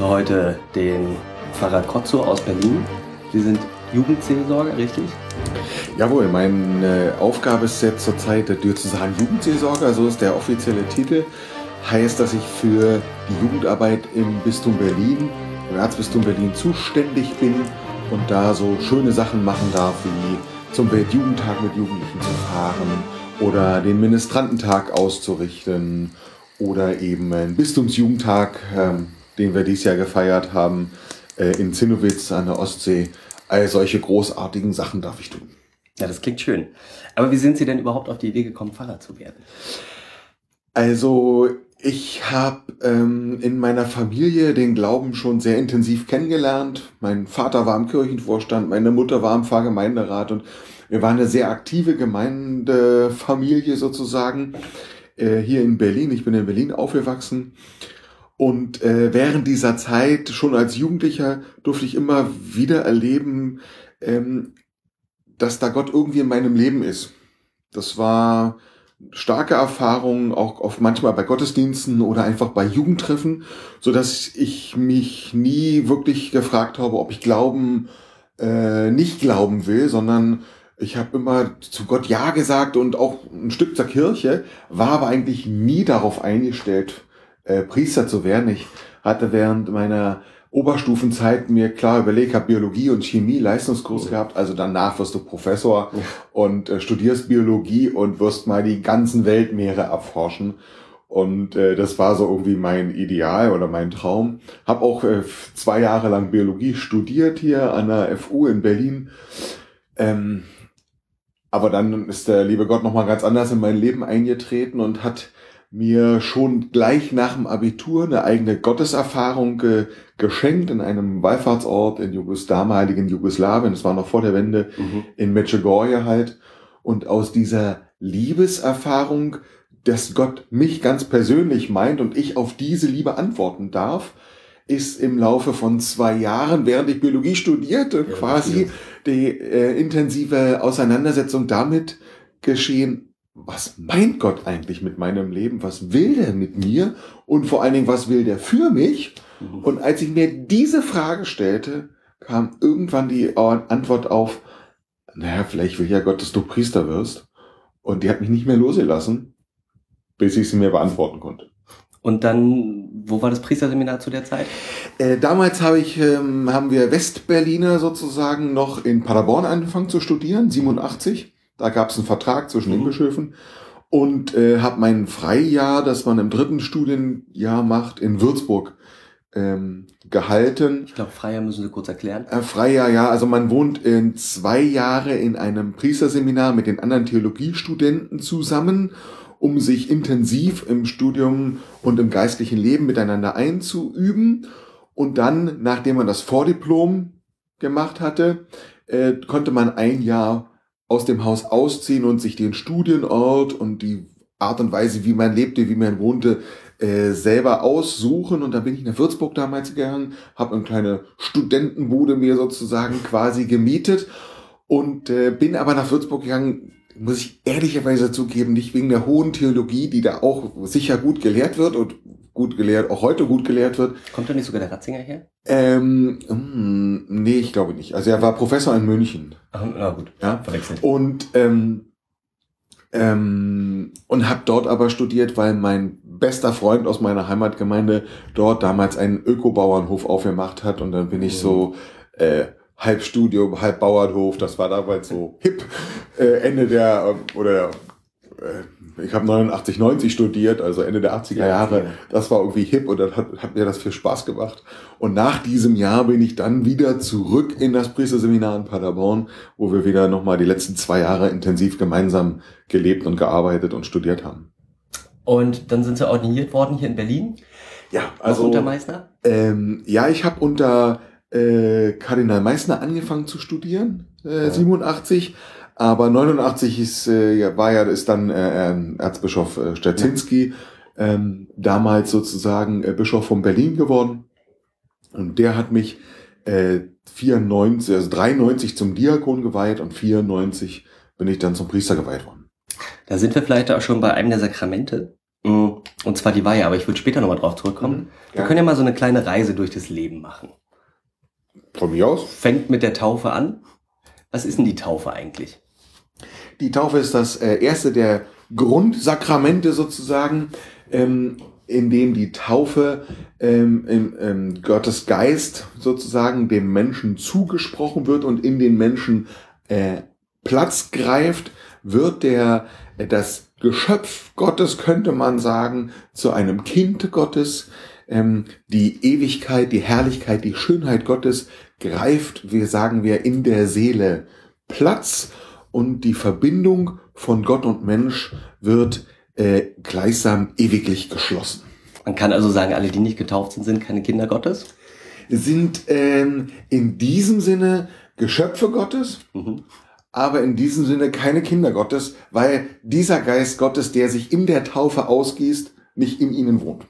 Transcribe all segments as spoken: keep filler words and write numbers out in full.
begrüße heute den Pfarrer Krotzo aus Berlin. Sie sind Jugendseelsorger, richtig? Jawohl, meine Aufgabe ist jetzt zurzeit der diözesane Jugendseelsorger, so ist der offizielle Titel. Heißt, dass ich für die Jugendarbeit im Bistum Berlin, im Erzbistum Berlin zuständig bin und da so schöne Sachen machen darf, wie zum Weltjugendtag mit Jugendlichen zu fahren oder den Ministrantentag auszurichten oder eben einen Bistumsjugendtag, ähm, den wir dieses Jahr gefeiert haben, äh, in Zinnowitz an der Ostsee. All solche großartigen Sachen darf ich tun. Ja, das klingt schön. Aber wie sind Sie denn überhaupt auf die Idee gekommen, Pfarrer zu werden? Also ich habe ähm, in meiner Familie den Glauben schon sehr intensiv kennengelernt. Mein Vater war im Kirchenvorstand, meine Mutter war im Pfarrgemeinderat und wir waren eine sehr aktive Gemeindefamilie sozusagen äh, hier in Berlin. Ich bin in Berlin aufgewachsen und äh, während dieser Zeit, schon als Jugendlicher, durfte ich immer wieder erleben, ähm, dass da Gott irgendwie in meinem Leben ist. Das war starke Erfahrungen, auch oft manchmal bei Gottesdiensten oder einfach bei Jugendtreffen, so dass ich mich nie wirklich gefragt habe, ob ich glauben, äh, nicht glauben will, sondern ich habe immer zu Gott Ja gesagt und auch ein Stück zur Kirche, war aber eigentlich nie darauf eingestellt, äh, Priester zu werden. Ich hatte während meiner Oberstufenzeit mir klar überlegt, habe Biologie und Chemie Leistungskurs gehabt, also danach wirst du Professor und äh, studierst Biologie und wirst mal die ganzen Weltmeere erforschen. Und äh, das war so irgendwie mein Ideal oder mein Traum. Habe auch äh, zwei Jahre lang Biologie studiert hier an der F U in Berlin. Ähm, aber dann ist der liebe Gott nochmal ganz anders in mein Leben eingetreten und hat mir schon gleich nach dem Abitur eine eigene Gotteserfahrung ge- geschenkt in einem Wallfahrtsort in Jugos- damaligen Jugoslawien, das war noch vor der Wende, mhm. in Medjugorje halt. Und aus dieser Liebeserfahrung, dass Gott mich ganz persönlich meint und ich auf diese Liebe antworten darf, ist im Laufe von zwei Jahren, während ich Biologie studierte, ja, quasi die äh, intensive Auseinandersetzung damit geschehen, was meint Gott eigentlich mit meinem Leben? Was will der mit mir? Und vor allen Dingen, was will der für mich? Mhm. Und als ich mir diese Frage stellte, kam irgendwann die Antwort auf, naja, vielleicht will ja Gott, dass du Priester wirst. Und die hat mich nicht mehr losgelassen, bis ich sie mir beantworten konnte. Und dann, wo war das Priesterseminar zu der Zeit? Äh, damals habe ich, ähm, haben wir Westberliner sozusagen noch in Paderborn angefangen zu studieren, siebenundachtzig. Da gab es einen Vertrag zwischen mhm. den Bischöfen und äh, habe mein Freijahr, das man im dritten Studienjahr macht, in Würzburg ähm, gehalten. Ich glaube, Freijahr müssen Sie kurz erklären. Äh, Freijahr, ja, also man wohnt in zwei Jahre in einem Priesterseminar mit den anderen Theologiestudenten zusammen, um sich intensiv im Studium und im geistlichen Leben miteinander einzuüben. Und dann, nachdem man das Vordiplom gemacht hatte, äh, konnte man ein Jahr aus dem Haus ausziehen und sich den Studienort und die Art und Weise, wie man lebte, wie man wohnte, äh, selber aussuchen. Und da bin ich nach Würzburg damals gegangen, habe eine kleine Studentenbude mir sozusagen quasi gemietet und äh, bin aber nach Würzburg gegangen, muss ich ehrlicherweise zugeben, nicht wegen der hohen Theologie, die da auch sicher gut gelehrt wird und gut gelehrt, auch heute gut gelehrt wird. Kommt da nicht sogar der Ratzinger her? Ähm, mh, nee, ich glaube nicht. Also er war Professor in München. Ach, na gut, ja, verwechselt. Und ähm, ähm, und habe dort aber studiert, weil mein bester Freund aus meiner Heimatgemeinde dort damals einen Ökobauernhof aufgemacht hat und dann bin ich mhm. so äh, halb Studium, halb Bauernhof, das war damals so hip, äh, Ende der, oder äh, ich habe neunundachtzig, neunzig studiert, also Ende der achtziger Jahre, ja. Das war irgendwie hip und dann hat, hat mir das viel Spaß gemacht. Und nach diesem Jahr bin ich dann wieder zurück in das Priesterseminar in Paderborn, wo wir wieder nochmal die letzten zwei Jahre intensiv gemeinsam gelebt und gearbeitet und studiert haben. Und dann sind Sie ordiniert worden hier in Berlin? Ja, also Noch unter Meißner? Ähm, ja, ich habe unter äh, Kardinal Meißner angefangen zu studieren, äh, ja. siebenundachtzig, aber neunundachtzig ist, äh, war ja, ist dann äh, Erzbischof äh, Sterzinski, ja. ähm, damals sozusagen äh, Bischof von Berlin geworden und der hat mich äh, vierundneunzig, also dreiundneunzig zum Diakon geweiht und vierundneunzig bin ich dann zum Priester geweiht worden. Da sind wir vielleicht auch schon bei einem der Sakramente. Und zwar die Weihe, aber ich würde später nochmal drauf zurückkommen. Mhm, Wir können ja mal so eine kleine Reise durch das Leben machen. Von mir aus? Fängt mit der Taufe an. Was ist denn die Taufe eigentlich? Die Taufe ist das äh, erste der Grundsakramente sozusagen, ähm, in dem die Taufe ähm, in, ähm, Gottes Geist sozusagen dem Menschen zugesprochen wird und in den Menschen äh, Platz greift, wird der äh, das Geschöpf Gottes, könnte man sagen, zu einem Kind Gottes. Ähm, die Ewigkeit, die Herrlichkeit, die Schönheit Gottes greift, wie sagen wir, in der Seele Platz und die Verbindung von Gott und Mensch wird äh, gleichsam ewiglich geschlossen. Man kann also sagen, alle, die nicht getauft sind, sind keine Kinder Gottes? Sind ähm, in diesem Sinne Geschöpfe Gottes, mhm. aber in diesem Sinne keine Kinder Gottes, weil dieser Geist Gottes, der sich in der Taufe ausgießt, nicht in ihnen wohnt.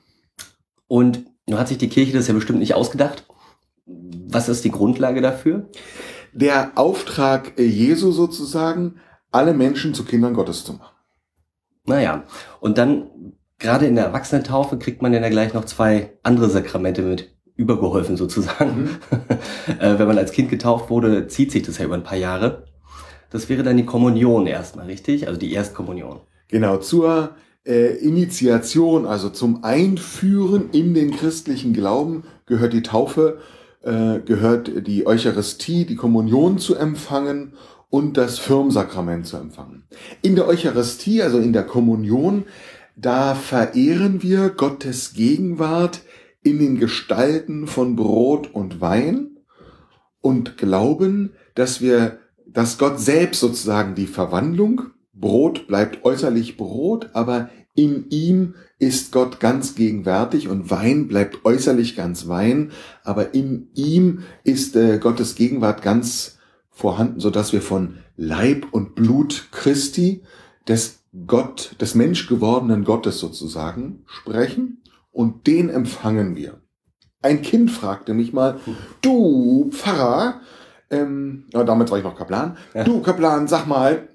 Und nun hat sich die Kirche das ja bestimmt nicht ausgedacht. Was ist die Grundlage dafür? Der Auftrag Jesu sozusagen, alle Menschen zu Kindern Gottes zu machen. Naja, und dann, gerade in der Erwachsenentaufe, kriegt man ja gleich noch zwei andere Sakramente mit übergeholfen sozusagen. Mhm. Wenn man als Kind getauft wurde, zieht sich das ja über ein paar Jahre. Das wäre dann die Kommunion erstmal, richtig? Also die Erstkommunion. Genau, zur äh, Initiation, also zum Einführen in den christlichen Glauben gehört die Taufe, äh, gehört die Eucharistie, die Kommunion zu empfangen und das Firmsakrament zu empfangen. In der Eucharistie, also in der Kommunion, da verehren wir Gottes Gegenwart in den Gestalten von Brot und Wein und glauben, dass wir, dass Gott selbst sozusagen die Verwandlung, Brot bleibt äußerlich Brot, aber in ihm ist Gott ganz gegenwärtig und Wein bleibt äußerlich ganz Wein, aber in ihm ist äh, Gottes Gegenwart ganz vorhanden, so dass wir von Leib und Blut Christi, des Gott, des menschgewordenen Gottes sozusagen sprechen und den empfangen wir. Ein Kind fragte mich mal, du Pfarrer, ähm, ja, damals war ich noch Kaplan, ja. Du Kaplan, sag mal,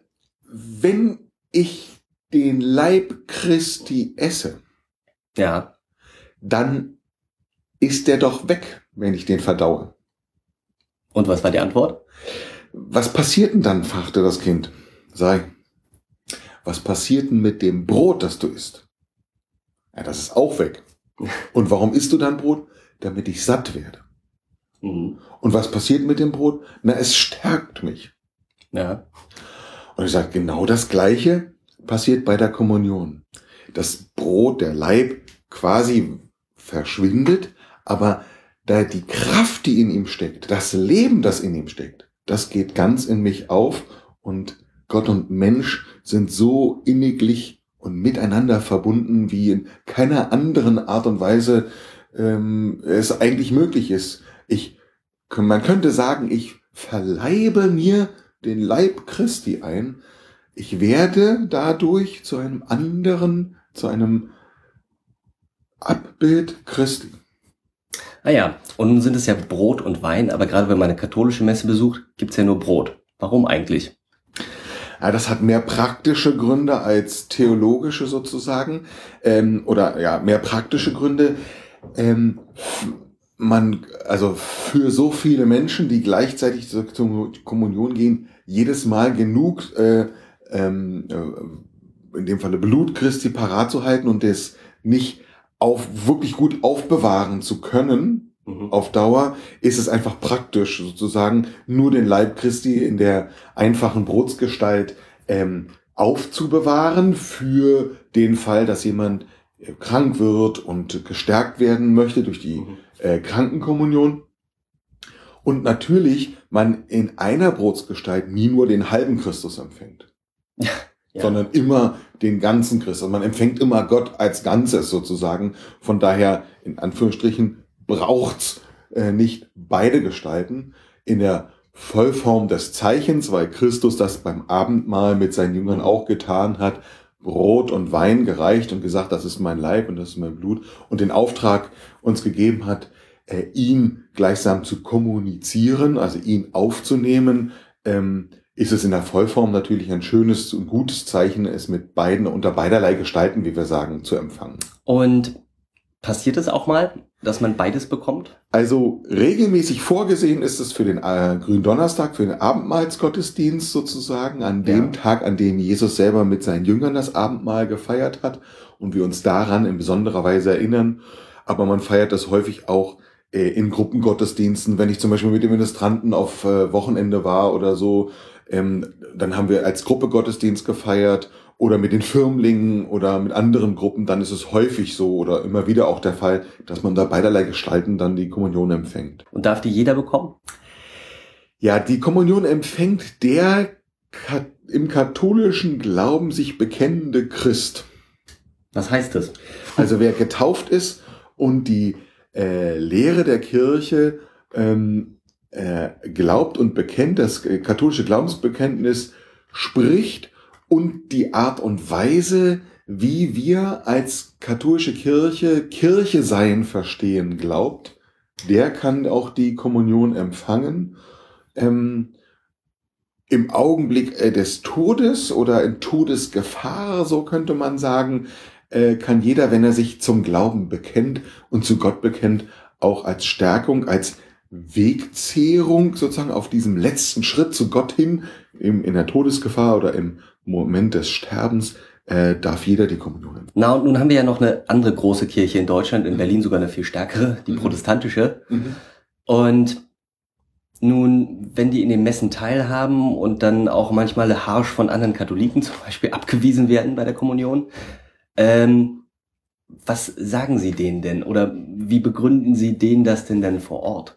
wenn ich den Leib Christi esse, ja, dann ist der doch weg, wenn ich den verdaue. Und was war die Antwort? Was passiert denn dann, fragte das Kind. Sei, was passiert denn mit dem Brot, das du isst? Ja, das ist auch weg. Und warum isst du dann Brot? Damit ich satt werde. Mhm. Und was passiert mit dem Brot? Na, es stärkt mich. Ja. Und ich sage, genau das Gleiche passiert bei der Kommunion. Das Brot, der Leib quasi verschwindet, aber da die Kraft, die in ihm steckt, das Leben, das in ihm steckt, das geht ganz in mich auf und Gott und Mensch sind so inniglich und miteinander verbunden, wie in keiner anderen Art und Weise ähm, es eigentlich möglich ist. Ich, man könnte sagen, ich verleibe mir den Leib Christi ein. Ich werde dadurch zu einem anderen, zu einem Abbild Christi. Ah ja, und nun sind es ja Brot und Wein, aber gerade wenn man eine katholische Messe besucht, gibt's ja nur Brot. Warum eigentlich? Ja, das hat mehr praktische Gründe als theologische sozusagen, ähm, oder ja, mehr praktische Gründe. Ähm, man, also für so viele Menschen, die gleichzeitig zur Kommunion gehen, jedes Mal genug, äh, ähm, in dem Falle Blut Christi parat zu halten und das nicht auf wirklich gut aufbewahren zu können, mhm. auf Dauer, ist es einfach praktisch, sozusagen nur den Leib Christi in der einfachen Brotsgestalt ähm, aufzubewahren für den Fall, dass jemand äh, krank wird und gestärkt werden möchte durch die mhm. äh, Krankenkommunion. Und natürlich man in einer Brotsgestalt nie nur den halben Christus empfängt. Ja. Sondern immer den ganzen Christus. Man empfängt immer Gott als Ganzes sozusagen. Von daher, in Anführungsstrichen, braucht's äh, nicht beide Gestalten in der Vollform des Zeichens, weil Christus das beim Abendmahl mit seinen Jüngern auch getan hat, Brot und Wein gereicht und gesagt, das ist mein Leib und das ist mein Blut und den Auftrag uns gegeben hat, äh, ihn gleichsam zu kommunizieren, also ihn aufzunehmen, ähm, ist es in der Vollform natürlich ein schönes und gutes Zeichen, es mit beiden, unter beiderlei Gestalten, wie wir sagen, zu empfangen. Und passiert es auch mal, dass man beides bekommt? Also regelmäßig vorgesehen ist es für den äh, Gründonnerstag, für den Abendmahlsgottesdienst sozusagen, an dem ja. Tag, an dem Jesus selber mit seinen Jüngern das Abendmahl gefeiert hat und wir uns daran in besonderer Weise erinnern. Aber man feiert das häufig auch äh, in Gruppengottesdiensten. Wenn ich zum Beispiel mit den Ministranten auf äh, Wochenende war oder so, ähm, dann haben wir als Gruppe Gottesdienst gefeiert. Oder mit den Firmlingen oder mit anderen Gruppen, dann ist es häufig so oder immer wieder auch der Fall, dass man da beiderlei Gestalten dann die Kommunion empfängt. Und darf die jeder bekommen? Ja, die Kommunion empfängt der im katholischen Glauben sich bekennende Christ. Was heißt das? Also wer getauft ist und die äh, Lehre der Kirche ähm, äh, glaubt und bekennt, das katholische Glaubensbekenntnis spricht, und die Art und Weise, wie wir als katholische Kirche Kirche sein verstehen glaubt, der kann auch die Kommunion empfangen. Ähm, im Augenblick äh, des Todes oder in Todesgefahr, so könnte man sagen, äh, kann jeder, wenn er sich zum Glauben bekennt und zu Gott bekennt, auch als Stärkung, als Wegzehrung sozusagen auf diesem letzten Schritt zu Gott hin, im, in der Todesgefahr oder im Moment des Sterbens, äh, darf jeder die Kommunion empfangen. Na, und nun haben wir ja noch eine andere große Kirche in Deutschland, in Berlin sogar eine viel stärkere, die mhm. protestantische. Mhm. Und nun, wenn die in den Messen teilhaben und dann auch manchmal harsch von anderen Katholiken zum Beispiel abgewiesen werden bei der Kommunion, ähm, was sagen Sie denen denn? Oder wie begründen Sie denen das denn dann vor Ort?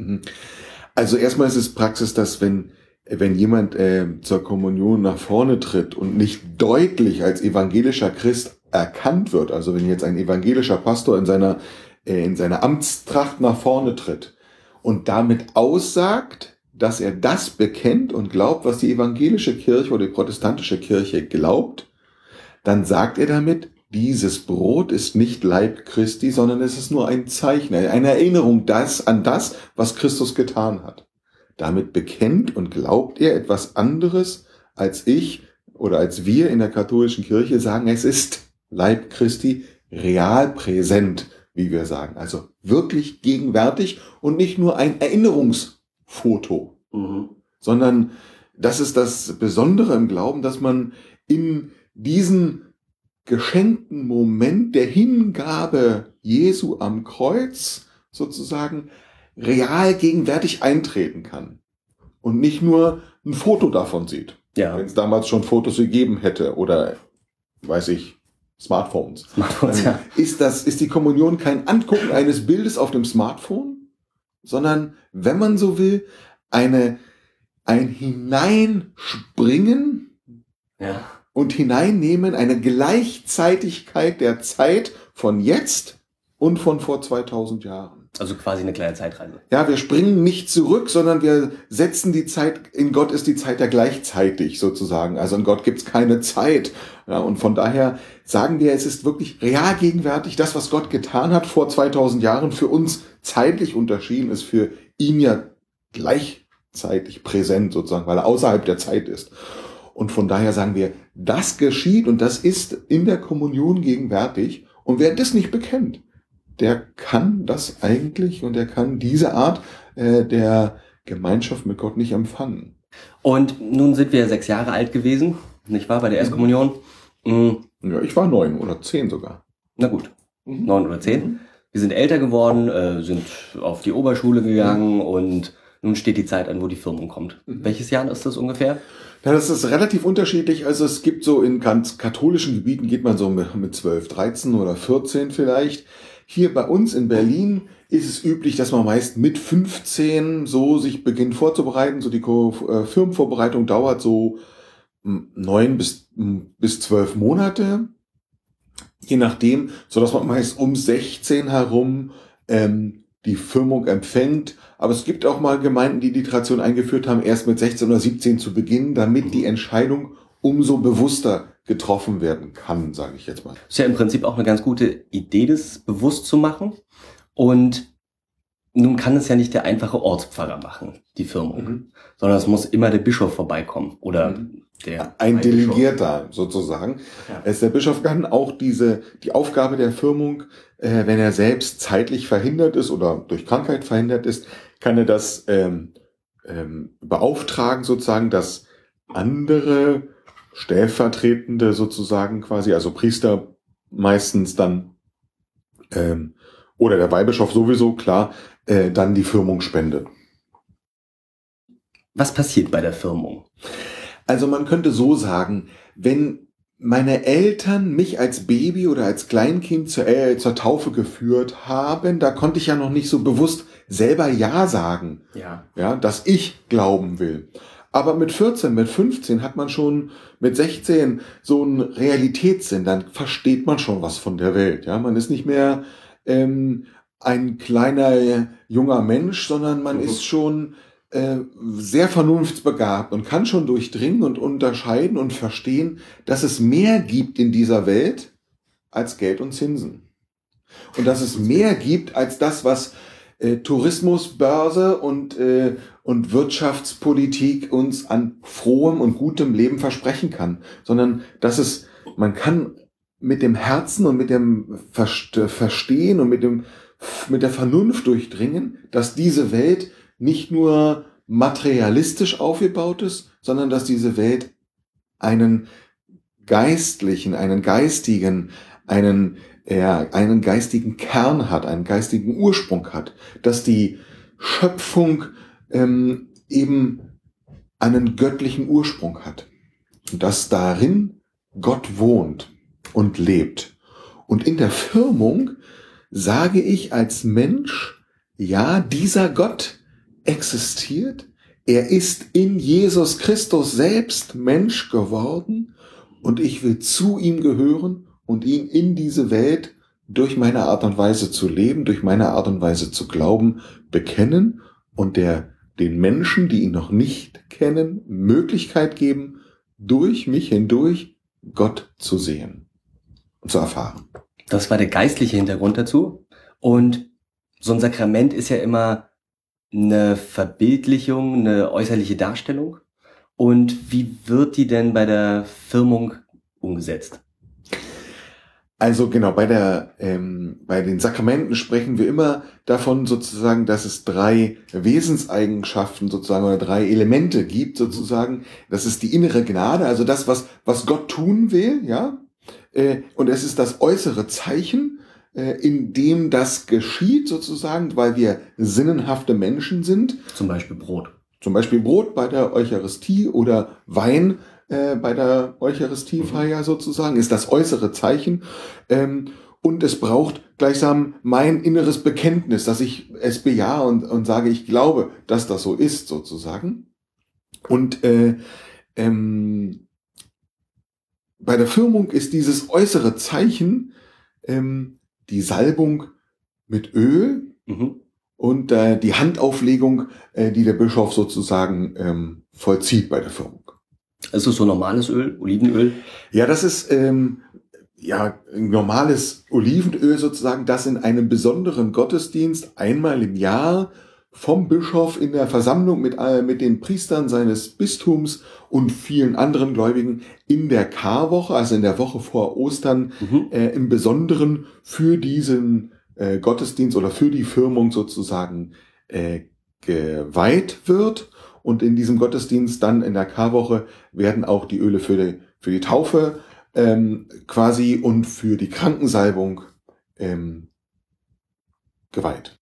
Also erstmal ist es Praxis, dass wenn wenn jemand äh, zur Kommunion nach vorne tritt und nicht deutlich als evangelischer Christ erkannt wird, also wenn jetzt ein evangelischer Pastor in seiner äh, in seiner Amtstracht nach vorne tritt und damit aussagt, dass er das bekennt und glaubt, was die evangelische Kirche oder die protestantische Kirche glaubt, dann sagt er damit, dieses Brot ist nicht Leib Christi, sondern es ist nur ein Zeichen, eine Erinnerung das, an das, was Christus getan hat. Damit bekennt und glaubt er etwas anderes, als ich oder als wir in der katholischen Kirche sagen, es ist Leib Christi real präsent, wie wir sagen. Also wirklich gegenwärtig und nicht nur ein Erinnerungsfoto, mhm. sondern das ist das Besondere im Glauben, dass man in diesen geschenkten Moment der Hingabe Jesu am Kreuz sozusagen real gegenwärtig eintreten kann und nicht nur ein Foto davon sieht. Ja. Wenn es damals schon Fotos gegeben hätte oder, weiß ich, Smartphones. Smartphones, ja. Ist das, ist die Kommunion kein Angucken eines Bildes auf dem Smartphone, sondern, wenn man so will, eine, ein Hineinspringen, ja. und hineinnehmen, eine Gleichzeitigkeit der Zeit von jetzt und von vor zweitausend Jahren. Also quasi eine kleine Zeitreise. Ja, wir springen nicht zurück, sondern wir setzen die Zeit, in Gott ist die Zeit ja gleichzeitig sozusagen. Also in Gott gibt's keine Zeit. Ja, und von daher sagen wir, es ist wirklich real gegenwärtig. Das, was Gott getan hat vor zweitausend Jahren, für uns zeitlich unterschieden ist, für ihn ja gleichzeitig präsent sozusagen, weil er außerhalb der Zeit ist. Und von daher sagen wir, das geschieht und das ist in der Kommunion gegenwärtig. Und wer das nicht bekennt, der kann das eigentlich und der kann diese Art äh, der Gemeinschaft mit Gott nicht empfangen. Und nun sind wir sechs Jahre alt gewesen, nicht wahr, bei der Erstkommunion? Mhm. Ja, ich war neun oder zehn sogar. Na gut, mhm. neun oder zehn. Mhm. Wir sind älter geworden, äh, sind auf die Oberschule gegangen mhm. und nun steht die Zeit an, wo die Firmung kommt. Mhm. Welches Jahr ist das ungefähr? Ja, das ist relativ unterschiedlich. Also es gibt so in ganz katholischen Gebieten geht man so mit, mit zwölf, dreizehn oder vierzehn vielleicht. Hier bei uns in Berlin ist es üblich, dass man meist mit fünfzehn so sich beginnt vorzubereiten. So die äh, Firmenvorbereitung dauert so neun bis, bis zwölf Monate. Je nachdem, so dass man meist um sechzehn herum ähm, die Firmung empfängt. Aber es gibt auch mal Gemeinden, die die Tradition eingeführt haben, erst mit sechzehn oder siebzehn zu beginnen, damit die Entscheidung umso bewusster getroffen werden kann, sage ich jetzt mal. Ist ja im Prinzip auch eine ganz gute Idee, das bewusst zu machen. Und Nun kann es ja nicht der einfache Ortspfarrer machen, die Firmung, mhm. sondern es muss immer der Bischof vorbeikommen oder mhm. der ein Delegierter sozusagen. Ja. Es, der Bischof kann auch diese die Aufgabe der Firmung, äh, wenn er selbst zeitlich verhindert ist oder durch Krankheit verhindert ist, kann er das ähm, ähm, beauftragen sozusagen, dass andere Stellvertretende sozusagen quasi, also Priester meistens dann ähm, oder der Weihbischof sowieso, klar, äh, dann die Firmung spendet. Was passiert bei der Firmung? Also man könnte so sagen, wenn meine Eltern mich als Baby oder als Kleinkind zur, äh, zur Taufe geführt haben, da konnte ich ja noch nicht so bewusst selber Ja sagen, ja. Ja, dass ich glauben will. Aber mit vierzehn, mit fünfzehn hat man schon, mit sechzehn so einen Realitätssinn, dann versteht man schon was von der Welt. Ja, man ist nicht mehr ähm, ein kleiner junger Mensch, sondern man mhm. ist schon äh, sehr vernunftsbegabt und kann schon durchdringen und unterscheiden und verstehen, dass es mehr gibt in dieser Welt als Geld und Zinsen. Und dass es mehr gibt als das, was äh, Tourismus, Börse und, äh, und Wirtschaftspolitik uns an frohem und gutem Leben versprechen kann. Sondern dass es, man kann mit dem Herzen und mit dem Verstehen und mit dem mit der Vernunft durchdringen, dass diese Welt nicht nur materialistisch aufgebaut ist, sondern dass diese Welt einen geistlichen, einen geistigen, einen, ja, einen geistigen Kern hat, einen geistigen Ursprung hat, dass die Schöpfung ähm, eben einen göttlichen Ursprung hat und dass darin Gott wohnt und lebt. Und in der Firmung sage ich als Mensch, ja, dieser Gott existiert, er ist in Jesus Christus selbst Mensch geworden und ich will zu ihm gehören und ihn in diese Welt durch meine Art und Weise zu leben, durch meine Art und Weise zu glauben, bekennen und der den Menschen, die ihn noch nicht kennen, Möglichkeit geben, durch mich hindurch Gott zu sehen und zu erfahren. Das war der geistliche Hintergrund dazu. Und so ein Sakrament ist ja immer eine Verbildlichung, eine äußerliche Darstellung. Und wie wird die denn bei der Firmung umgesetzt? Also genau, bei der ähm, bei den Sakramenten sprechen wir immer davon sozusagen, dass es drei Wesenseigenschaften sozusagen oder drei Elemente gibt sozusagen. Das ist die innere Gnade, also das, was was Gott tun will, ja. Äh, und es ist das äußere Zeichen, äh, in dem das geschieht sozusagen, weil wir sinnenhafte Menschen sind. Zum Beispiel Brot. Zum Beispiel Brot bei der Eucharistie oder Wein äh, bei der Eucharistiefeier mhm. sozusagen, ist das äußere Zeichen. Ähm, und es braucht gleichsam mein inneres Bekenntnis, dass ich es bejahe und, und sage, ich glaube, dass das so ist sozusagen. Und äh, ähm, bei der Firmung ist dieses äußere Zeichen ähm, die Salbung mit Öl mhm. und äh, die Handauflegung, äh, die der Bischof sozusagen ähm, vollzieht bei der Firmung. Ist das so normales Öl, Olivenöl? Ja, das ist ähm, ja normales Olivenöl sozusagen, das in einem besonderen Gottesdienst einmal im Jahr vom Bischof in der Versammlung mit, äh, mit den Priestern seines Bistums und vielen anderen Gläubigen in der Karwoche, also in der Woche vor Ostern, mhm. äh, im Besonderen für diesen äh, Gottesdienst oder für die Firmung sozusagen äh, geweiht wird. Und in diesem Gottesdienst dann in der Karwoche werden auch die Öle für die, für die Taufe ähm, quasi und für die Krankensalbung ähm, geweiht.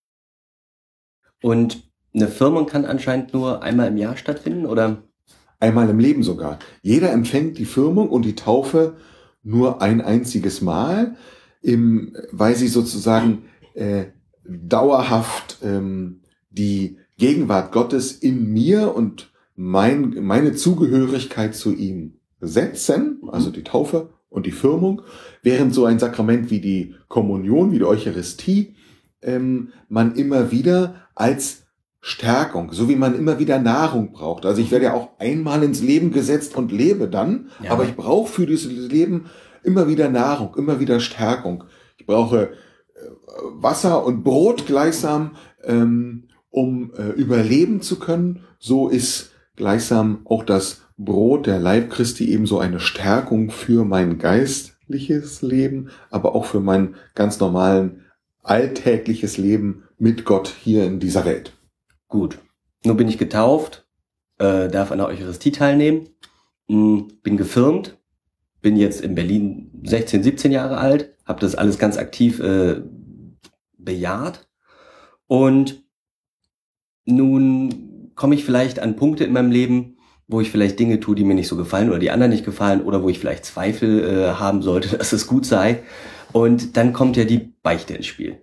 Und eine Firmung kann anscheinend nur einmal im Jahr stattfinden, oder? Einmal im Leben sogar. Jeder empfängt die Firmung und die Taufe nur ein einziges Mal, im, weil sie sozusagen äh, dauerhaft ähm, die Gegenwart Gottes in mir und mein, meine Zugehörigkeit zu ihm setzen, also die Taufe und die Firmung, während so ein Sakrament wie die Kommunion, wie die Eucharistie, ähm, man immer wieder als Stärkung, so wie man immer wieder Nahrung braucht. Also ich werde ja auch einmal ins Leben gesetzt und lebe dann, ja. aber ich brauche für dieses Leben immer wieder Nahrung, immer wieder Stärkung. Ich brauche Wasser und Brot gleichsam, ähm, um äh, überleben zu können. So ist gleichsam auch das Brot der Leib Christi ebenso eine Stärkung für mein geistliches Leben, aber auch für mein ganz normalen alltägliches Leben mit Gott hier in dieser Welt. Gut. Nun bin ich getauft, äh, darf an der Eucharistie teilnehmen, mh, bin gefirmt, bin jetzt in Berlin sechzehn, siebzehn Jahre alt, habe das alles ganz aktiv äh, bejaht und nun komme ich vielleicht an Punkte in meinem Leben, wo ich vielleicht Dinge tue, die mir nicht so gefallen oder die anderen nicht gefallen oder wo ich vielleicht Zweifel äh, haben sollte, dass es gut sei. Und dann kommt ja die Beichte ins Spiel.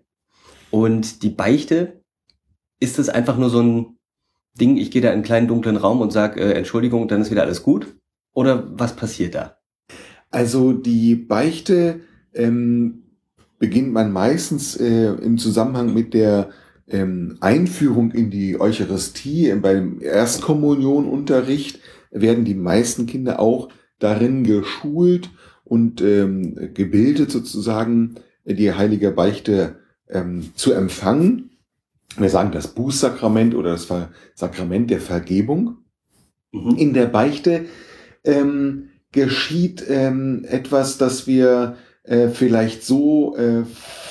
Und die Beichte, ist es einfach nur so ein Ding, ich gehe da in einen kleinen dunklen Raum und sage, äh, Entschuldigung, dann ist wieder alles gut? Oder was passiert da? Also die Beichte ähm, beginnt man meistens äh, im Zusammenhang mit der ähm, Einführung in die Eucharistie. Beim Erstkommunionunterricht werden die meisten Kinder auch darin geschult und ähm, gebildet, sozusagen die heilige Beichte ähm, zu empfangen. Wir sagen das Bußsakrament oder das Sakrament der Vergebung. Mhm. In der Beichte ähm, geschieht ähm, etwas, das wir äh, vielleicht so äh,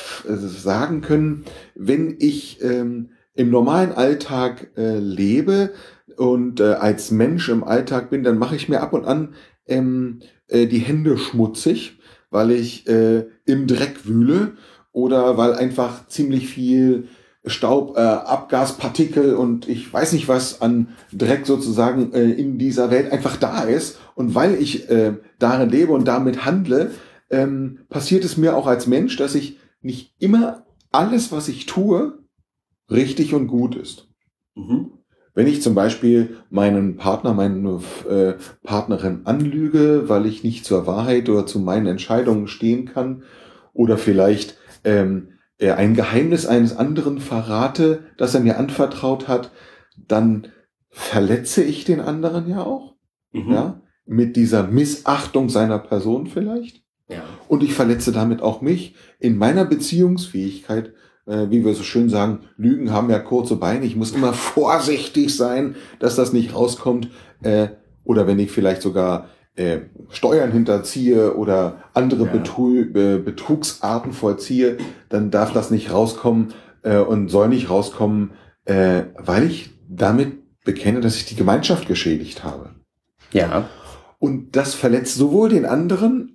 sagen können, wenn ich ähm, im normalen Alltag äh, lebe und äh, als Mensch im Alltag bin, dann mache ich mir ab und an ähm, äh, die Hände schmutzig, weil ich äh, im Dreck wühle oder weil einfach ziemlich viel Staub, äh, Abgaspartikel und ich weiß nicht was an Dreck sozusagen äh, in dieser Welt einfach da ist. Und weil ich äh, darin lebe und damit handle, ähm, passiert es mir auch als Mensch, dass ich nicht immer alles, was ich tue, richtig und gut ist. Mhm. Wenn ich zum Beispiel meinen Partner, meine äh, Partnerin anlüge, weil ich nicht zur Wahrheit oder zu meinen Entscheidungen stehen kann oder vielleicht ähm, ein Geheimnis eines anderen verrate, das er mir anvertraut hat, dann verletze ich den anderen ja auch, mhm. ja, mit dieser Missachtung seiner Person vielleicht. Ja. Und ich verletze damit auch mich in meiner Beziehungsfähigkeit, äh, wie wir so schön sagen, Lügen haben ja kurze Beine, ich muss immer vorsichtig sein, dass das nicht rauskommt, äh, oder wenn ich vielleicht sogar äh, Steuern hinterziehe oder andere ja. Betru- äh, Betrugsarten vollziehe, dann darf das nicht rauskommen äh, und soll nicht rauskommen, äh, weil ich damit bekenne, dass ich die Gemeinschaft geschädigt habe. Ja. Und das verletzt sowohl den anderen,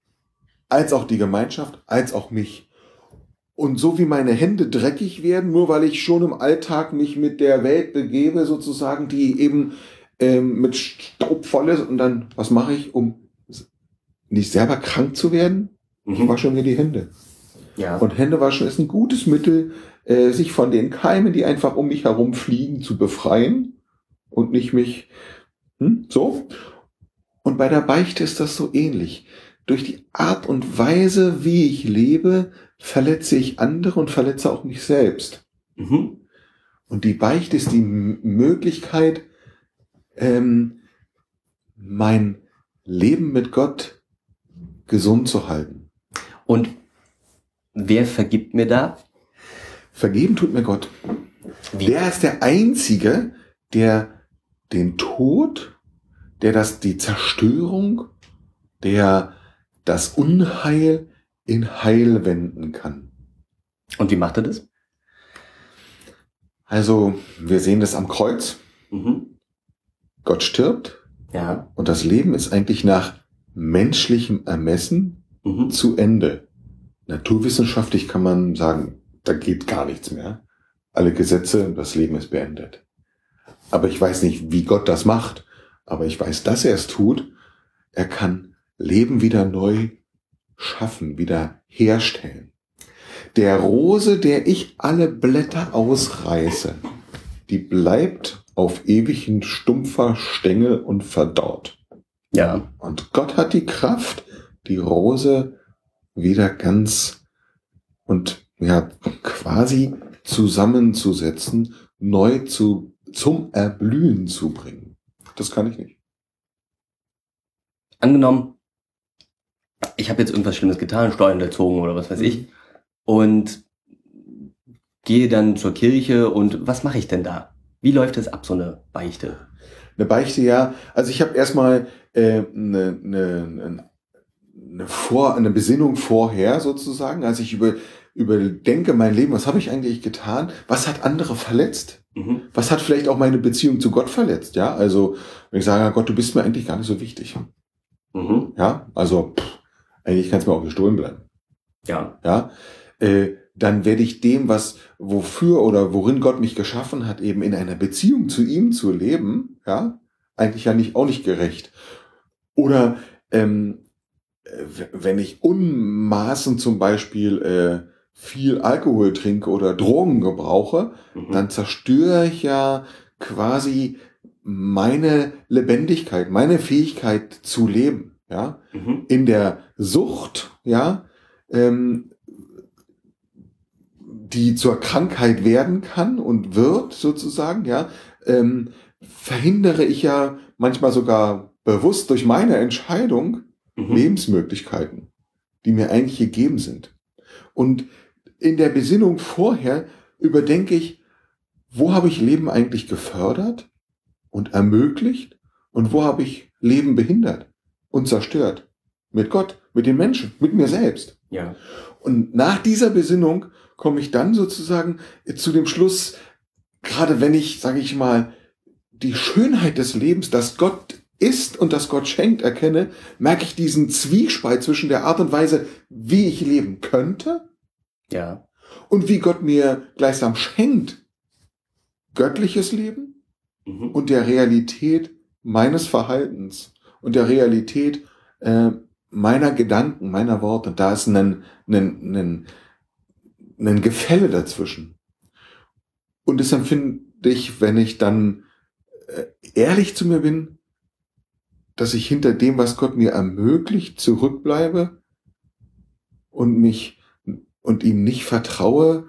als auch die Gemeinschaft, als auch mich. Und so wie meine Hände dreckig werden, nur weil ich schon im Alltag mich mit der Welt begebe, sozusagen, die eben ähm, mit Staub voll ist, und dann, was mache ich, um nicht selber krank zu werden? Mhm. Ich wasche mir die Hände. Ja. Und Händewaschen ist ein gutes Mittel, äh, sich von den Keimen, die einfach um mich herum fliegen, zu befreien und nicht mich, hm, so. Und bei der Beichte ist das so ähnlich. Durch die Art und Weise, wie ich lebe, verletze ich andere und verletze auch mich selbst. Mhm. Und die Beichte ist die M- Möglichkeit, ähm, mein Leben mit Gott gesund zu halten. Und wer vergibt mir da? Vergeben tut mir Gott. Wie? Der ist der Einzige, der den Tod, der das, die Zerstörung, der das Unheil in Heil wenden kann. Und wie macht er das? Also, wir sehen das am Kreuz. Mhm. Gott stirbt. Ja. Und das Leben ist eigentlich nach menschlichem Ermessen mhm. zu Ende. Naturwissenschaftlich kann man sagen, da geht gar nichts mehr. Alle Gesetze, das Leben ist beendet. Aber ich weiß nicht, wie Gott das macht. Aber ich weiß, dass er es tut. Er kann Leben wieder neu schaffen, wieder herstellen. Der Rose, der ich alle Blätter ausreiße, die bleibt auf ewig ein stumpfer Stängel und verdorrt. Ja. Und Gott hat die Kraft, die Rose wieder ganz und ja quasi zusammenzusetzen, neu zu zum Erblühen zu bringen. Das kann ich nicht. Angenommen, ich habe jetzt irgendwas Schlimmes getan, Steuern unterzogen oder was weiß ich, und gehe dann zur Kirche und was mache ich denn da? Wie läuft es ab, so eine Beichte? Eine Beichte, ja. Also ich habe erstmal äh, eine, eine, eine, Vor-, eine Besinnung vorher sozusagen, als ich über, überdenke mein Leben, was habe ich eigentlich getan? Was hat andere verletzt? Mhm. Was hat vielleicht auch meine Beziehung zu Gott verletzt? Ja, also wenn ich sage, Gott, du bist mir eigentlich gar nicht so wichtig. Mhm. Ja, also pff, eigentlich kann es mir auch gestohlen bleiben. Ja. Ja, äh, dann werde ich dem, was, wofür oder worin Gott mich geschaffen hat, eben in einer Beziehung zu ihm zu leben, ja, eigentlich ja nicht, auch nicht gerecht. Oder ähm, wenn ich unmaßen zum Beispiel äh, viel Alkohol trinke oder Drogen gebrauche, mhm. dann zerstöre ich ja quasi meine Lebendigkeit, meine Fähigkeit zu leben, ja, mhm. in der Sucht, ja, ähm, die zur Krankheit werden kann und wird sozusagen, ja, ähm, verhindere ich ja manchmal sogar bewusst durch meine Entscheidung mhm. Lebensmöglichkeiten, die mir eigentlich gegeben sind. Und in der Besinnung vorher überdenke ich, wo habe ich Leben eigentlich gefördert und ermöglicht und wo habe ich Leben behindert und zerstört? Mit Gott, mit den Menschen, mit mir selbst. Ja. Und nach dieser Besinnung komme ich dann sozusagen zu dem Schluss, gerade wenn ich, sage ich mal, die Schönheit des Lebens, das Gott ist und das Gott schenkt, erkenne, merke ich diesen Zwiespalt zwischen der Art und Weise, wie ich leben könnte, ja, und wie Gott mir gleichsam schenkt, göttliches Leben mhm. und der Realität meines Verhaltens und der Realität äh, meiner Gedanken, meiner Worte. Da ist ein, ein, ein, ein Gefälle dazwischen. Und das empfinde ich, wenn ich dann äh, ehrlich zu mir bin, dass ich hinter dem, was Gott mir ermöglicht, zurückbleibe und mich und ihm nicht vertraue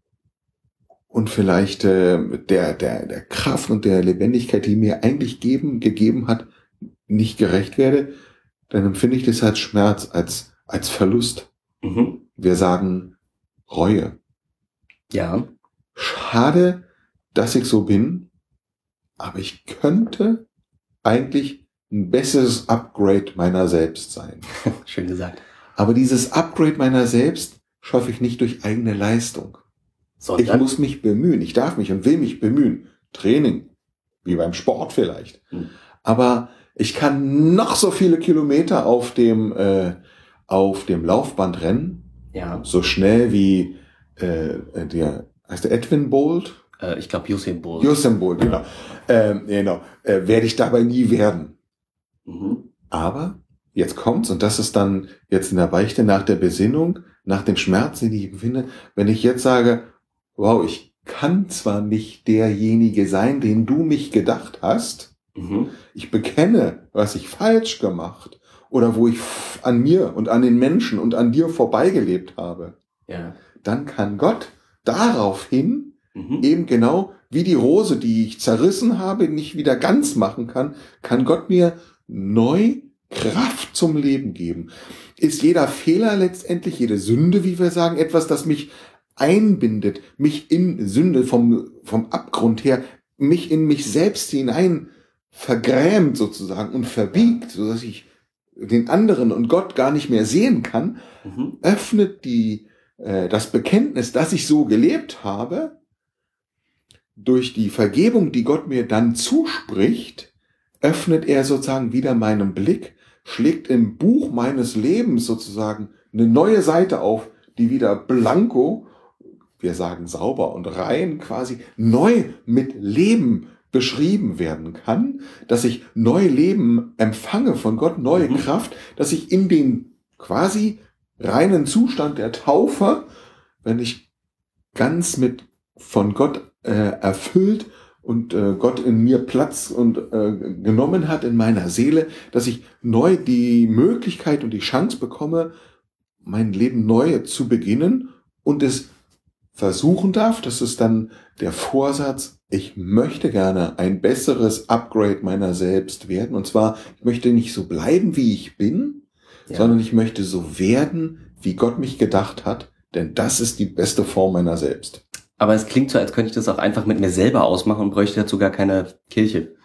und vielleicht äh, der, der, der Kraft und der Lebendigkeit, die mir eigentlich geben, gegeben hat, nicht gerecht werde, dann empfinde ich das als Schmerz, als, als Verlust. Mhm. Wir sagen Reue. Ja. Schade, dass ich so bin, aber ich könnte eigentlich ein besseres Upgrade meiner selbst sein. Schön gesagt. Aber dieses Upgrade meiner selbst schaffe ich nicht durch eigene Leistung. Sondern? Ich muss mich bemühen. Ich darf mich und will mich bemühen. Training, wie beim Sport vielleicht. Hm. Aber ich kann noch so viele Kilometer auf dem äh, auf dem Laufband rennen. Ja. So schnell wie äh, der heißt der Edwin Bolt. Äh, ich glaube Usain Bolt. Usain Bolt, genau. Ähm, genau. Äh, werde ich dabei nie werden. Mhm. Aber jetzt kommt's, und das ist dann jetzt in der Beichte nach der Besinnung, nach dem Schmerz, den ich empfinde, wenn ich jetzt sage, wow, ich kann zwar nicht derjenige sein, den du mich gedacht hast, mhm. ich bekenne, was ich falsch gemacht oder wo ich an mir und an den Menschen und an dir vorbeigelebt habe, ja. dann kann Gott daraufhin mhm. eben genau wie die Rose, die ich zerrissen habe, nicht wieder ganz machen kann, kann Gott mir neu Kraft zum Leben geben. Ist jeder Fehler letztendlich, jede Sünde, wie wir sagen, etwas, das mich einbindet, mich in Sünde vom, vom Abgrund her, mich in mich selbst hinein vergrämt sozusagen und verbiegt, sodass ich den anderen und Gott gar nicht mehr sehen kann, mhm. öffnet die, äh, das Bekenntnis, dass ich so gelebt habe, durch die Vergebung, die Gott mir dann zuspricht, öffnet er sozusagen wieder meinen Blick, schlägt im Buch meines Lebens sozusagen eine neue Seite auf, die wieder blanko, wir sagen sauber und rein, quasi neu mit Leben beschrieben werden kann, dass ich neu Leben empfange von Gott, neue mhm. Kraft, dass ich in den quasi reinen Zustand der Taufe, wenn ich ganz mit von Gott äh, erfüllt und äh, Gott in mir Platz und äh, genommen hat in meiner Seele, dass ich neu die Möglichkeit und die Chance bekomme, mein Leben neu zu beginnen und es versuchen darf. Das ist dann der Vorsatz, ich möchte gerne ein besseres Upgrade meiner selbst werden. Und zwar, ich möchte nicht so bleiben, wie ich bin, ja. sondern ich möchte so werden, wie Gott mich gedacht hat, denn das ist die beste Form meiner selbst. Aber es klingt so, als könnte ich das auch einfach mit mir selber ausmachen und bräuchte dazu gar keine Kirche.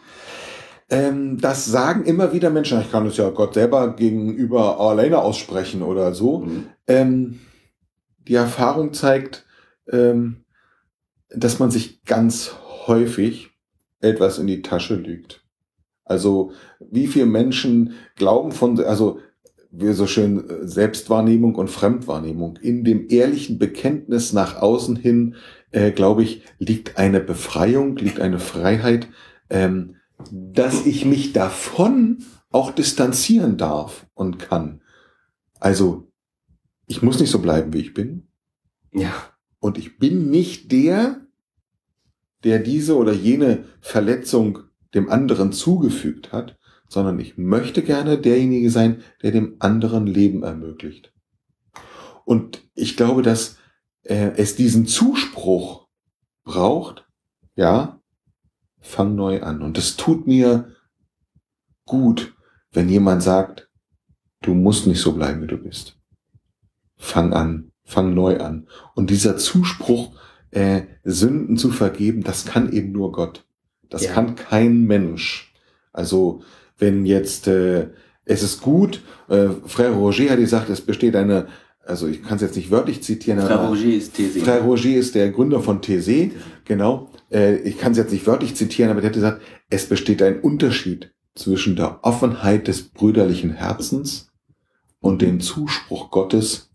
Ähm, das sagen immer wieder Menschen, ich kann es ja Gott selber gegenüber alleine aussprechen oder so. Mhm. Ähm, die Erfahrung zeigt, ähm, dass man sich ganz häufig etwas in die Tasche lügt. Also wie viele Menschen glauben von, also wie so schön Selbstwahrnehmung und Fremdwahrnehmung. In dem ehrlichen Bekenntnis nach außen hin, äh, glaube ich, liegt eine Befreiung, liegt eine Freiheit, ähm, dass ich mich davon auch distanzieren darf und kann. Also, ich muss nicht so bleiben, wie ich bin. Ja. Und ich bin nicht der, der diese oder jene Verletzung dem anderen zugefügt hat, sondern ich möchte gerne derjenige sein, der dem anderen Leben ermöglicht. Und ich glaube, dass äh, es diesen Zuspruch braucht, ja, fang neu an. Und es tut mir gut, wenn jemand sagt, du musst nicht so bleiben, wie du bist. Fang an, fang neu an. Und dieser Zuspruch, äh, Sünden zu vergeben, das kann eben nur Gott. Das ja. kann kein Mensch. Also wenn jetzt, äh, es ist gut, äh, Frère Roger hat gesagt, es besteht eine, also ich kann es jetzt nicht wörtlich zitieren. Frère Roger ist Thésée. Frère Roger ist der Gründer von Thésée, genau. Äh, ich kann es jetzt nicht wörtlich zitieren, aber der hat gesagt, es besteht ein Unterschied zwischen der Offenheit des brüderlichen Herzens und dem Zuspruch Gottes,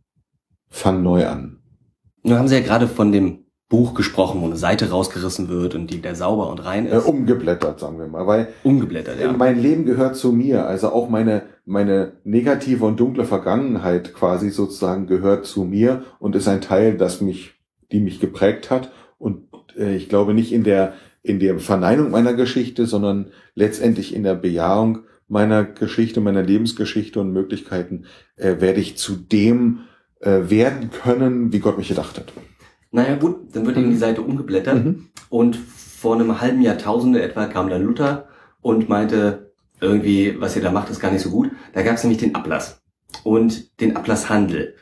fang neu an. Nun haben Sie ja gerade von dem Buch gesprochen, wo eine Seite rausgerissen wird und die wieder sauber und rein ist. Äh, umgeblättert, sagen wir mal. Weil umgeblättert, ja. Mein Leben gehört zu mir. Also auch meine, meine negative und dunkle Vergangenheit quasi sozusagen gehört zu mir und ist ein Teil, das mich, die mich geprägt hat. Und äh, ich glaube nicht in der, in der Verneinung meiner Geschichte, sondern letztendlich in der Bejahung meiner Geschichte, meiner Lebensgeschichte und Möglichkeiten äh, werde ich zu dem äh, werden können, wie Gott mich gedacht hat. Naja gut, dann wird eben die Seite umgeblättert mhm. und vor einem halben Jahrtausende etwa kam dann Luther und meinte, irgendwie, was ihr da macht, ist gar nicht so gut. Da gab es nämlich den Ablass und den Ablasshandel.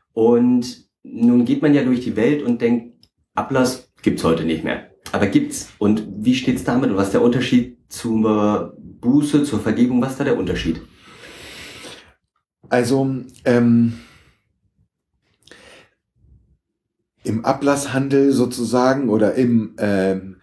Und nun geht man ja durch die Welt und denkt, Ablass gibt's heute nicht mehr. Aber gibt's. Und wie steht's damit? Und was ist der Unterschied zur Buße, zur Vergebung? Was ist da der Unterschied? Also, ähm... im Ablasshandel sozusagen oder im, ähm,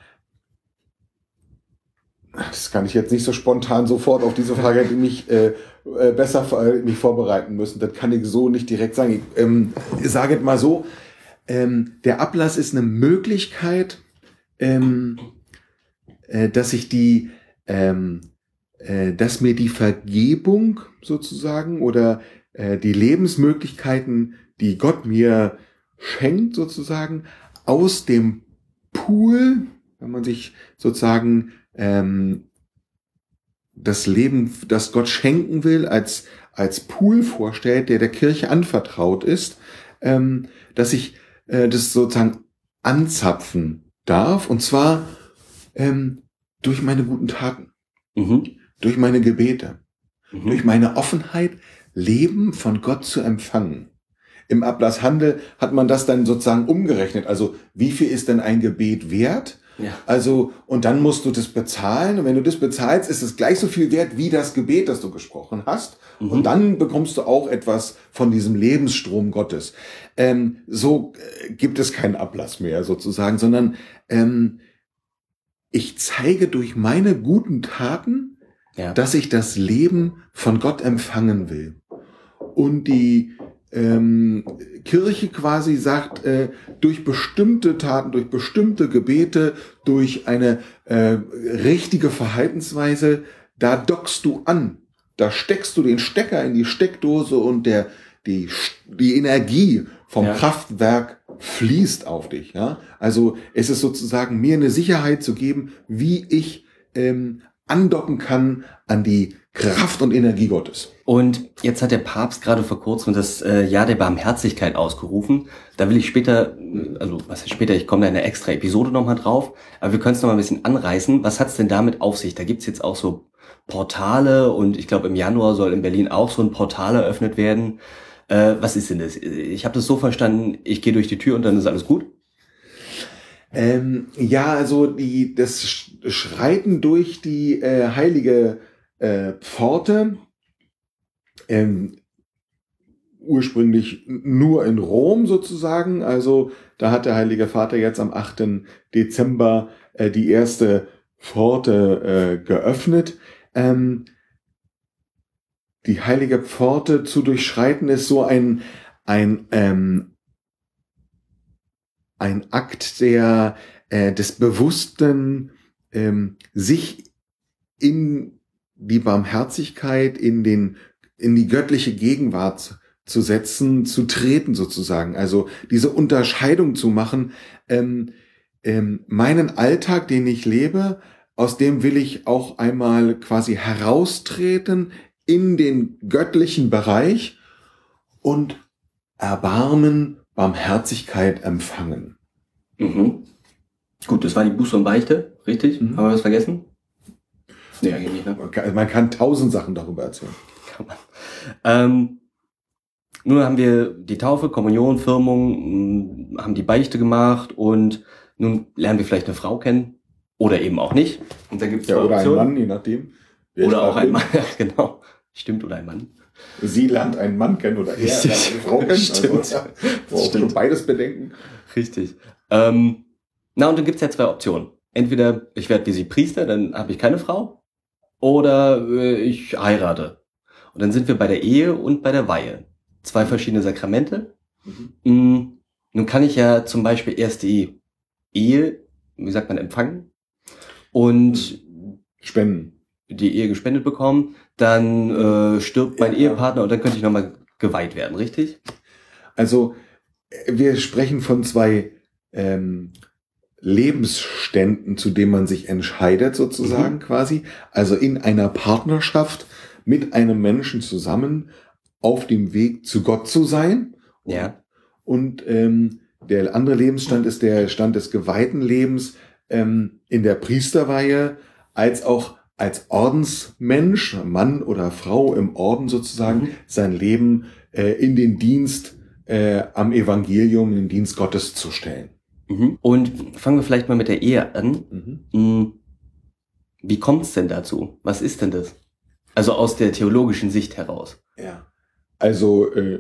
das kann ich jetzt nicht so spontan sofort auf diese Frage, hätte ich mich äh, besser äh, mich vorbereiten müssen. Das kann ich so nicht direkt sagen. Ich ähm, sage es mal so, ähm, der Ablass ist eine Möglichkeit, ähm, äh, dass ich die, ähm, äh, dass mir die Vergebung sozusagen oder äh, die Lebensmöglichkeiten, die Gott mir schenkt sozusagen aus dem Pool, wenn man sich sozusagen ähm, das Leben, das Gott schenken will, als als Pool vorstellt, der der Kirche anvertraut ist, ähm, dass ich äh, das sozusagen anzapfen darf, und zwar ähm, durch meine guten Taten, mhm. durch meine Gebete, mhm. durch meine Offenheit, Leben von Gott zu empfangen. Im Ablasshandel hat man das dann sozusagen umgerechnet. Also wie viel ist denn ein Gebet wert? Ja. Also, und dann musst du das bezahlen. Und wenn du das bezahlst, ist es gleich so viel wert wie das Gebet, das du gesprochen hast. Mhm. Und dann bekommst du auch etwas von diesem Lebensstrom Gottes. Ähm, so äh, gibt es keinen Ablass mehr sozusagen, sondern ähm, ich zeige durch meine guten Taten, ja. dass ich das Leben von Gott empfangen will. Und die Ähm, Kirche quasi sagt, äh, durch bestimmte Taten, durch bestimmte Gebete, durch eine äh, richtige Verhaltensweise, da dockst du an. Da steckst du den Stecker in die Steckdose und der die die Energie vom ja. Kraftwerk fließt auf dich. Ja, also es ist sozusagen mir eine Sicherheit zu geben, wie ich ähm, andocken kann an die Kraft und Energie Gottes. Und jetzt hat der Papst gerade vor kurzem das äh, Jahr der Barmherzigkeit ausgerufen. Da will ich später, also was heißt später, ich komme da in einer extra Episode nochmal drauf, aber wir können es nochmal ein bisschen anreißen. Was hat's denn damit auf sich? Da gibt's jetzt auch so Portale und ich glaube im Januar soll in Berlin auch so ein Portal eröffnet werden. Äh, was ist denn das? Ich habe das so verstanden, ich gehe durch die Tür und dann ist alles gut? Ähm, ja, also die, das Schreiten durch die äh, heilige äh, Pforte, ähm, ursprünglich nur in Rom sozusagen, also da hat der Heilige Vater jetzt am achten Dezember äh, die erste Pforte äh, geöffnet. Ähm, die heilige Pforte zu durchschreiten ist so ein, ein, ähm, ein Akt der, äh, des bewussten, ähm, sich in die Barmherzigkeit, in den, in die göttliche Gegenwart zu setzen, zu treten sozusagen. Also diese Unterscheidung zu machen, ähm, ähm, meinen Alltag, den ich lebe, aus dem will ich auch einmal quasi heraustreten in den göttlichen Bereich und Erbarmen, Barmherzigkeit empfangen. Mhm. Gut, das war die Buße und Beichte, richtig? Mhm. Haben wir was vergessen? Nee, eigentlich nicht, ne? Man kann tausend Sachen darüber erzählen. Kann man. Ähm, nun haben wir die Taufe, Kommunion, Firmung, mh, haben die Beichte gemacht und nun lernen wir vielleicht eine Frau kennen oder eben auch nicht. Und da gibt es Ja, zwei oder ein Optionen. Mann, je nachdem. Oder auch ein Mann, ja, genau. Stimmt, oder ein Mann. Sie lernt einen Mann kennen oder er lernt eine Frau kennen. Stimmt. Also, ja, wo auch schon beides bedenken. Richtig. Ähm, na, und dann gibt's ja zwei Optionen. Entweder ich werde wie sie Priester, dann habe ich keine Frau, oder äh, ich heirate. Und dann sind wir bei der Ehe und bei der Weihe. Zwei verschiedene Sakramente. Mhm. Mm, nun kann ich ja zum Beispiel erst die Ehe, wie sagt man, empfangen und Spenden. die Ehe gespendet bekommen, dann äh, stirbt mein Ja. Ehepartner und dann könnte ich nochmal geweiht werden, richtig? Also wir sprechen von zwei ähm, Lebensständen, zu denen man sich entscheidet sozusagen, mhm. quasi. Also in einer Partnerschaft mit einem Menschen zusammen auf dem Weg zu Gott zu sein. Ja. Und ähm, der andere Lebensstand ist der Stand des geweihten Lebens ähm, in der Priesterweihe, als auch als Ordensmensch, Mann oder Frau im Orden sozusagen, mhm. sein Leben äh, in den Dienst äh, am Evangelium, in den Dienst Gottes zu stellen. Mhm. Und fangen wir vielleicht mal mit der Ehe an. Mhm. Wie kommt es denn dazu? Was ist denn das? Also aus der theologischen Sicht heraus. Ja, also äh,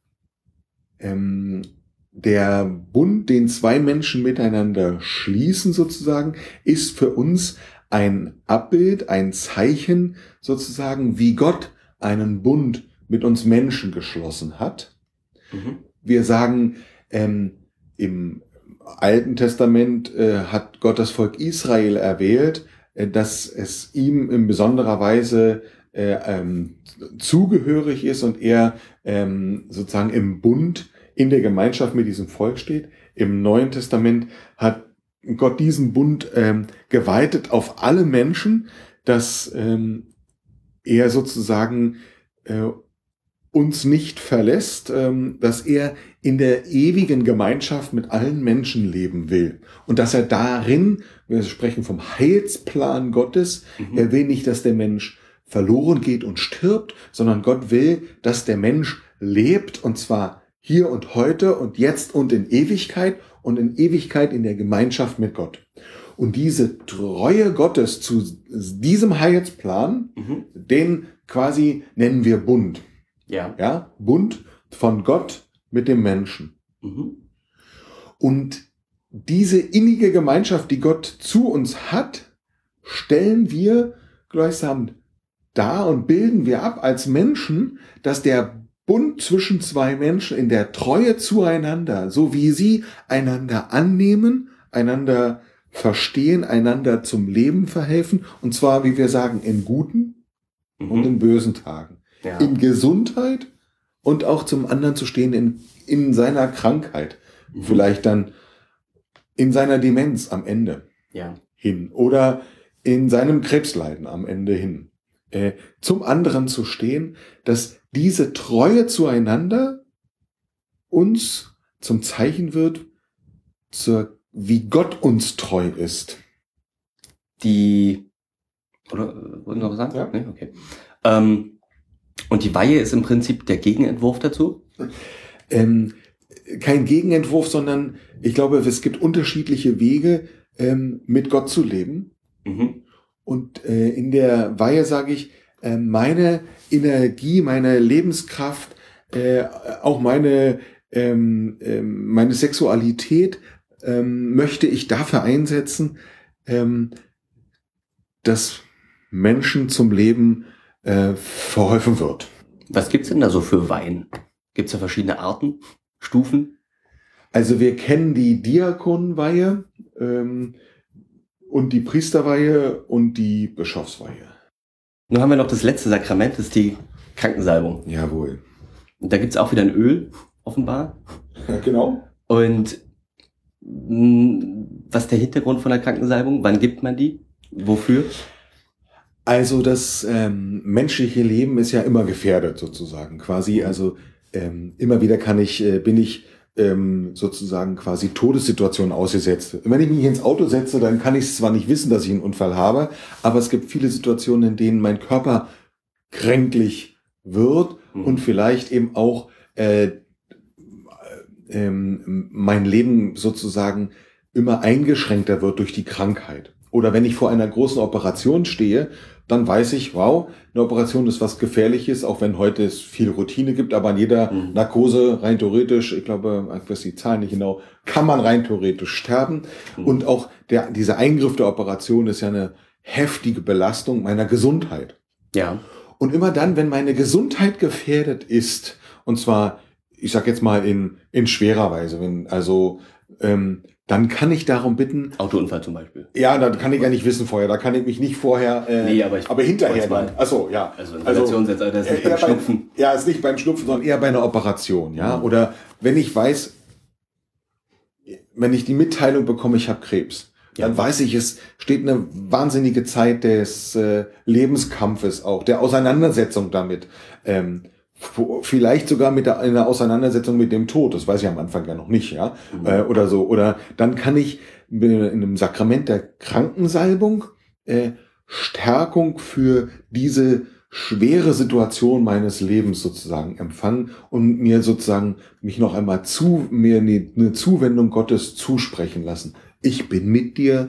ähm, der Bund, den zwei Menschen miteinander schließen sozusagen, ist für uns ein Abbild, ein Zeichen sozusagen, wie Gott einen Bund mit uns Menschen geschlossen hat. Mhm. Wir sagen, ähm, im Alten Testament äh, hat Gott das Volk Israel erwählt, äh, dass es ihm in besonderer Weise äh, ähm, zugehörig ist und er ähm, sozusagen im Bund, in der Gemeinschaft mit diesem Volk steht. Im Neuen Testament hat Gott diesen Bund ähm, geweitet auf alle Menschen, dass ähm, er sozusagen äh, uns nicht verlässt, ähm, dass er in der ewigen Gemeinschaft mit allen Menschen leben will. Und dass er darin, wir sprechen vom Heilsplan Gottes, mhm. er will nicht, dass der Mensch verloren geht und stirbt, sondern Gott will, dass der Mensch lebt, und zwar hier und heute und jetzt und in Ewigkeit und in Ewigkeit in der Gemeinschaft mit Gott. Und diese Treue Gottes zu diesem Heilsplan, mhm. den quasi nennen wir Bund. Ja. Ja, Bund von Gott mit dem Menschen. Mhm. Und diese innige Gemeinschaft, die Gott zu uns hat, stellen wir gleichsam dar und bilden wir ab als Menschen, dass der Bund zwischen zwei Menschen in der Treue zueinander, so wie sie einander annehmen, einander verstehen, einander zum Leben verhelfen, und zwar, wie wir sagen, in guten mhm. und in bösen Tagen. Ja. In Gesundheit und auch zum anderen zu stehen in, in seiner Krankheit. Mhm. Vielleicht dann in seiner Demenz am Ende ja. hin oder in seinem Krebsleiden am Ende hin. Äh, zum anderen zu stehen, dass diese Treue zueinander uns zum Zeichen wird, zur, wie Gott uns treu ist. Die, oder, wollen Sie noch was sagen? Ja. Nee? Okay. Ähm, Und die Weihe ist im Prinzip der Gegenentwurf dazu? Ähm, kein Gegenentwurf, sondern ich glaube, es gibt unterschiedliche Wege, ähm, mit Gott zu leben. Mhm. Und äh, in der Weihe sage ich, äh, meine Energie, meine Lebenskraft, äh, auch meine, ähm, ähm, meine Sexualität ähm, möchte ich dafür einsetzen, ähm, dass Menschen zum Leben äh, verholfen wird. Was gibt's denn da so für Weihen? Gibt's da verschiedene Arten, Stufen? Also wir kennen die Diakonweihe ähm, und die Priesterweihe und die Bischofsweihe. Nun haben wir noch das letzte Sakrament, das ist die Krankensalbung. Jawohl. Und da gibt's auch wieder ein Öl, offenbar. Ja, genau. Und mh, was ist der Hintergrund von der Krankensalbung? Wann gibt man die? Wofür? Also das ähm, menschliche Leben ist ja immer gefährdet sozusagen quasi. Also ähm, immer wieder kann ich, äh, bin ich ähm, sozusagen quasi Todessituationen ausgesetzt. Wenn ich mich ins Auto setze, dann kann ich zwar nicht wissen, dass ich einen Unfall habe, aber es gibt viele Situationen, in denen mein Körper kränklich wird Mhm. und vielleicht eben auch äh, ähm, mein Leben sozusagen immer eingeschränkter wird durch die Krankheit. Oder wenn ich vor einer großen Operation stehe, dann weiß ich, wow, eine Operation ist was Gefährliches, auch wenn heute es viel Routine gibt, aber an jeder Mhm. Narkose rein theoretisch, ich glaube, ich weiß die Zahlen nicht genau, kann man rein theoretisch sterben. Mhm. Und auch der, dieser Eingriff der Operation ist ja eine heftige Belastung meiner Gesundheit. Ja. Und immer dann, wenn meine Gesundheit gefährdet ist, und zwar, ich sag jetzt mal in, in schwerer Weise, wenn, also, ähm, dann kann ich darum bitten, Autounfall zum Beispiel. ja, da kann ich gar nicht wissen vorher, da kann ich mich nicht vorher, äh, Nee, aber ich- aber hinterher wollte mal- dann. Achso, ja. Also in Relation setzt, das ist nicht eher beim Schnupfen. Bei, ja, ist nicht beim Schnupfen, sondern eher bei einer Operation, ja. Mhm. Oder wenn ich weiß, wenn ich die Mitteilung bekomme, ich habe Krebs, Ja. dann weiß ich, es steht eine wahnsinnige Zeit des äh, Lebenskampfes auch, der Auseinandersetzung damit. Ähm, wo- vielleicht sogar mit der, einer Auseinandersetzung mit dem Tod, das weiß ich am Anfang ja noch nicht, ja, Mhm. äh, oder so. Oder dann kann ich in einem Sakrament der Krankensalbung äh, Stärkung für diese schwere Situation meines Lebens sozusagen empfangen und mir sozusagen mich noch einmal zu, mir eine, eine Zuwendung Gottes zusprechen lassen. Ich bin mit dir,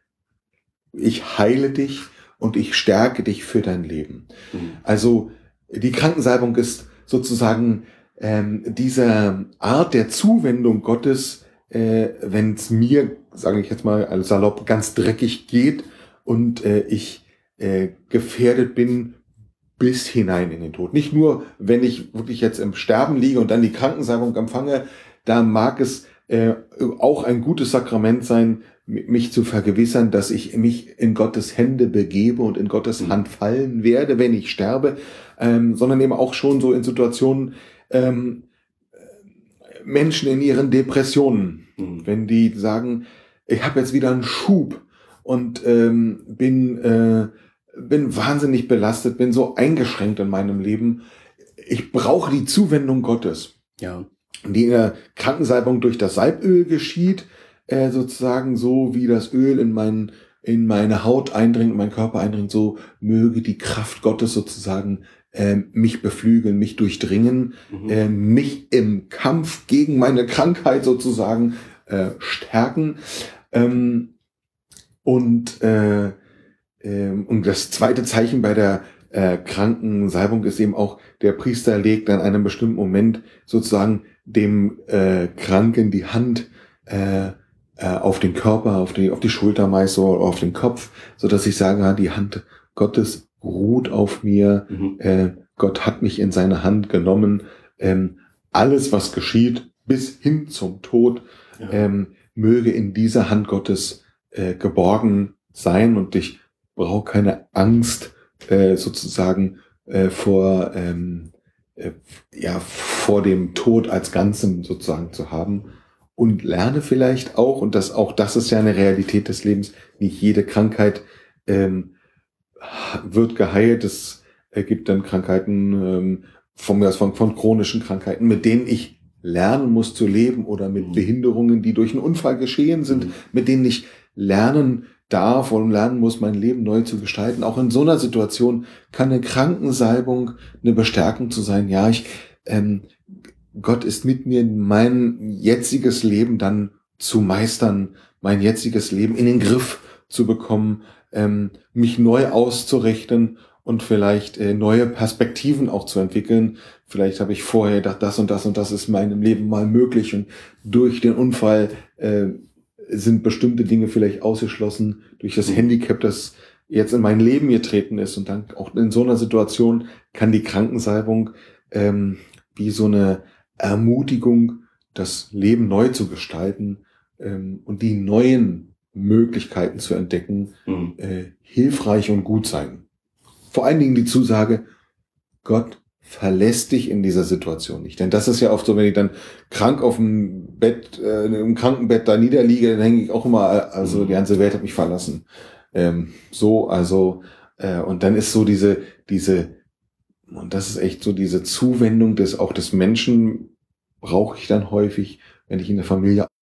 ich heile dich und ich stärke dich für dein Leben. Mhm. Also die Krankensalbung ist sozusagen ähm, diese Art der Zuwendung Gottes, äh, wenn es mir, sage ich jetzt mal also salopp, ganz dreckig geht und äh, ich äh, gefährdet bin bis hinein in den Tod. Nicht nur, wenn ich wirklich jetzt im Sterben liege und dann die Krankensalbung empfange, da mag es äh, auch ein gutes Sakrament sein, mich zu vergewissern, dass ich mich in Gottes Hände begebe und in Gottes Hand fallen werde, wenn ich sterbe, ähm, sondern eben auch schon so in Situationen ähm, Menschen in ihren Depressionen, Mhm. wenn die sagen, ich habe jetzt wieder einen Schub und ähm, bin äh, bin wahnsinnig belastet, bin so eingeschränkt in meinem Leben. Ich brauche die Zuwendung Gottes, Ja. die in der Krankensalbung durch das Salböl geschieht, äh, sozusagen so wie das Öl in mein, in meine Haut eindringt, in meinen Körper eindringt, so möge die Kraft Gottes sozusagen äh, mich beflügeln, mich durchdringen, Mhm. äh, mich im Kampf gegen meine Krankheit sozusagen äh, stärken. Ähm, und äh, ähm, und das zweite Zeichen bei der äh, Krankensalbung ist eben auch, der Priester legt an einem bestimmten Moment sozusagen dem äh, Kranken die Hand äh, äh, auf den Körper, auf die auf die Schulter meist so, auf den Kopf, so dass ich sage, ja, die Hand Gottes ruht auf mir. Mhm. Äh, Gott hat mich in seine Hand genommen. Ähm, alles, was geschieht, bis hin zum Tod, Ja. ähm, möge in dieser Hand Gottes äh, geborgen sein und ich brauche keine Angst äh, sozusagen äh, vor ähm, äh, ja vor dem Tod als Ganzem sozusagen zu haben und lerne vielleicht auch, und das auch das ist ja eine Realität des Lebens, nicht jede Krankheit ähm, wird geheilt. Es äh, gibt dann Krankheiten ähm, von mir aus von, von chronischen Krankheiten, mit denen ich lernen muss zu leben, oder mit Mhm. Behinderungen, die durch einen Unfall geschehen sind, Mhm. mit denen ich lernen darf und lernen muss, mein Leben neu zu gestalten. Auch in so einer Situation kann eine Krankensalbung eine Bestärkung zu sein. Ja, ich, ähm, Gott ist mit mir, mein jetziges Leben dann zu meistern, mein jetziges Leben in den Griff zu bekommen, ähm, mich neu auszurichten und vielleicht äh, neue Perspektiven auch zu entwickeln. Vielleicht habe ich vorher gedacht, das und das und das ist in meinem Leben mal möglich und durch den Unfall äh, sind bestimmte Dinge vielleicht ausgeschlossen, durch das Handicap, das jetzt in mein Leben getreten ist. Und dann auch in so einer Situation kann die Krankensalbung ähm, wie so eine Ermutigung, das Leben neu zu gestalten ähm, und die neuen Möglichkeiten zu entdecken, Mhm. äh, hilfreich und gut sein. Vor allen Dingen die Zusage, Gott verlässt dich in dieser Situation nicht. Denn das ist ja oft so, wenn ich dann krank auf dem Bett, äh, im Krankenbett da niederliege, dann hänge ich auch immer, also die ganze Welt hat mich verlassen. Ähm, so, also, äh, und dann ist so diese, diese, und das ist echt so diese Zuwendung des, auch des Menschen brauche ich dann häufig, wenn ich in der Familie